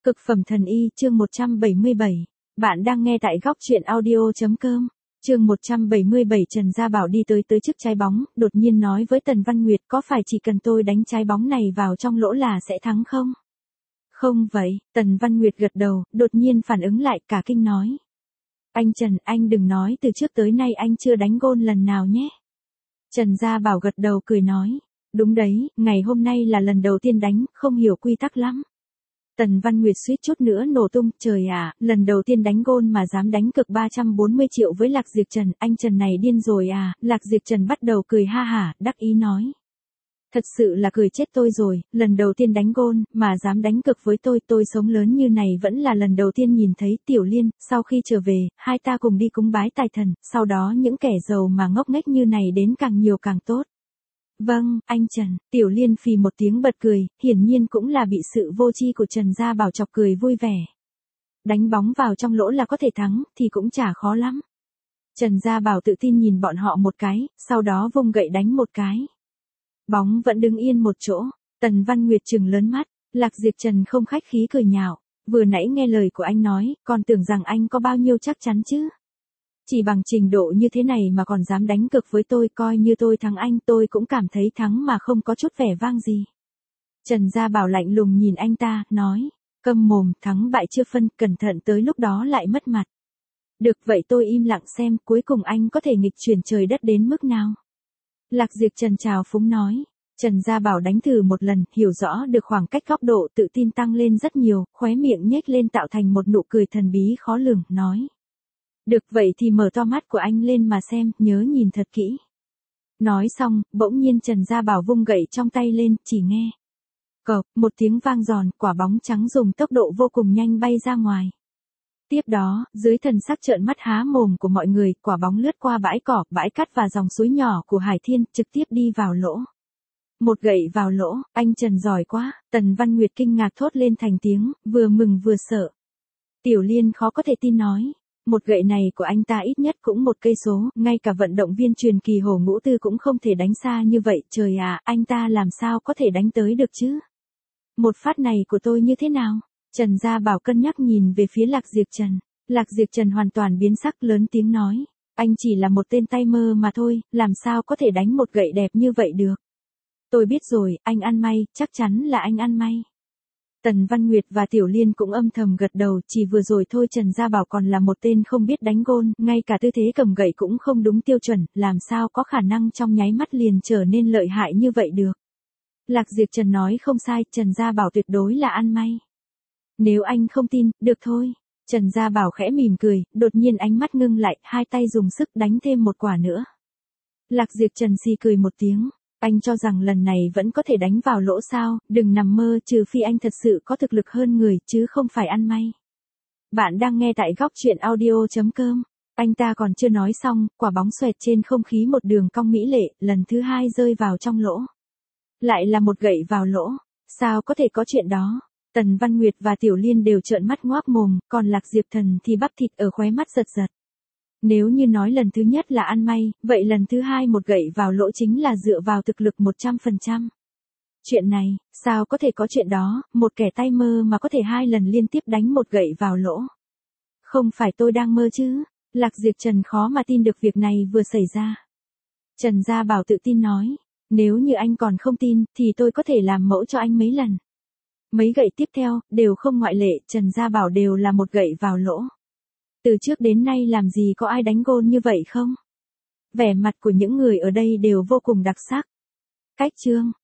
Cực phẩm thần y chương 177. Bạn đang nghe tại góc truyện audio.com. Chương 177 Trần Gia Bảo đi tới trước trái bóng, đột nhiên nói với Tần Văn Nguyệt có phải chỉ cần tôi đánh trái bóng này vào trong lỗ là sẽ thắng không? Không vậy, Tần Văn Nguyệt gật đầu, đột nhiên phản ứng lại cả kinh nói. Anh Trần, anh đừng nói từ trước tới nay anh chưa đánh gôn lần nào nhé. Trần Gia Bảo gật đầu cười nói. Đúng đấy, ngày hôm nay là lần đầu tiên đánh, không hiểu quy tắc lắm. Tần Văn Nguyệt suýt chút nữa nổ tung, trời ạ, lần đầu tiên đánh gôn mà dám đánh cược 340 triệu với Lạc Diệp Trần, anh Trần này điên rồi à, Lạc Diệp Trần bắt đầu cười ha hả, đắc ý nói. Thật sự là cười chết tôi rồi, lần đầu tiên đánh gôn, mà dám đánh cược với tôi sống lớn như này vẫn là lần đầu tiên nhìn thấy. Tiểu Liên, sau khi trở về, hai ta cùng đi cúng bái tài thần, sau đó những kẻ giàu mà ngốc nghếch như này đến càng nhiều càng tốt. Vâng, anh Trần, Tiểu Liên phì một tiếng bật cười, hiển nhiên cũng là bị sự vô tri của Trần Gia Bảo chọc cười vui vẻ. Đánh bóng vào trong lỗ là có thể thắng, thì cũng chả khó lắm. Trần Gia Bảo tự tin nhìn bọn họ một cái, sau đó vung gậy đánh một cái. Bóng vẫn đứng yên một chỗ, Tần Văn Nguyệt trừng lớn mắt, Lạc Diệp Trần không khách khí cười nhạo, vừa nãy nghe lời của anh nói, còn tưởng rằng anh có bao nhiêu chắc chắn chứ. Chỉ bằng trình độ như thế này mà còn dám đánh cược với tôi, coi như tôi thắng anh tôi cũng cảm thấy thắng mà không có chút vẻ vang gì. Trần Gia Bảo lạnh lùng nhìn anh ta, nói, câm mồm, thắng bại chưa phân, cẩn thận tới lúc đó lại mất mặt. Được vậy tôi im lặng xem cuối cùng anh có thể nghịch chuyển trời đất đến mức nào. Lạc Diệp Trần chào phúng nói. Trần Gia Bảo đánh thử một lần, hiểu rõ được khoảng cách góc độ, tự tin tăng lên rất nhiều, khóe miệng nhếch lên tạo thành một nụ cười thần bí khó lường, nói. Được vậy thì mở to mắt của anh lên mà xem, nhớ nhìn thật kỹ. Nói xong, bỗng nhiên Trần Gia Bảo vung gậy trong tay lên, chỉ nghe. Cộp, một tiếng vang giòn, quả bóng trắng dùng tốc độ vô cùng nhanh bay ra ngoài. Tiếp đó, dưới thần sắc trợn mắt há mồm của mọi người, quả bóng lướt qua bãi cỏ, bãi cát và dòng suối nhỏ của Hải Thiên, trực tiếp đi vào lỗ. Một gậy vào lỗ, anh Trần giỏi quá, Tần Văn Nguyệt kinh ngạc thốt lên thành tiếng, vừa mừng vừa sợ. Tiểu Liên khó có thể tin nói. Một gậy này của anh ta ít nhất cũng 1 cây số, ngay cả vận động viên truyền kỳ Hồ Ngũ Tư cũng không thể đánh xa như vậy, trời ạ, anh ta làm sao có thể đánh tới được chứ? Một phát này của tôi như thế nào? Trần Gia Bảo cân nhắc nhìn về phía Lạc Diệp Trần. Lạc Diệp Trần hoàn toàn biến sắc lớn tiếng nói, anh chỉ là một tên tay mơ mà thôi, làm sao có thể đánh một gậy đẹp như vậy được? Tôi biết rồi, anh ăn may, chắc chắn là anh ăn may. Tần Văn Nguyệt và Tiểu Liên cũng âm thầm gật đầu, chỉ vừa rồi thôi Trần Gia Bảo còn là một tên không biết đánh gôn, ngay cả tư thế cầm gậy cũng không đúng tiêu chuẩn, làm sao có khả năng trong nháy mắt liền trở nên lợi hại như vậy được. Lạc Diệp Trần nói không sai, Trần Gia Bảo tuyệt đối là ăn may. Nếu anh không tin, được thôi. Trần Gia Bảo khẽ mỉm cười, đột nhiên ánh mắt ngưng lại, hai tay dùng sức đánh thêm một quả nữa. Lạc Diệp Trần xì cười một tiếng. Anh cho rằng lần này vẫn có thể đánh vào lỗ sao, đừng nằm mơ, trừ phi anh thật sự có thực lực hơn người, chứ không phải ăn may. Bạn đang nghe tại góc truyện audio.com. Anh ta còn chưa nói xong, quả bóng xoẹt trên không khí một đường cong mỹ lệ, lần thứ hai rơi vào trong lỗ. Lại là một gậy vào lỗ, sao có thể có chuyện đó? Tần Văn Nguyệt và Tiểu Liên đều trợn mắt ngoác mồm, còn Lạc Diệp Thần thì bắp thịt ở khóe mắt giật giật. Nếu như nói lần thứ nhất là ăn may, vậy lần thứ hai một gậy vào lỗ chính là dựa vào thực lực 100%. Chuyện này, sao có thể có chuyện đó, một kẻ tay mơ mà có thể 2 lần liên tiếp đánh một gậy vào lỗ. Không phải tôi đang mơ chứ, Lạc Diệp Trần khó mà tin được việc này vừa xảy ra. Trần Gia Bảo tự tin nói, nếu như anh còn không tin, thì tôi có thể làm mẫu cho anh mấy lần. Mấy gậy tiếp theo, đều không ngoại lệ, Trần Gia Bảo đều là một gậy vào lỗ. Từ trước đến nay làm gì có ai đánh gôn như vậy không? Vẻ mặt của những người ở đây đều vô cùng đặc sắc. Cách chương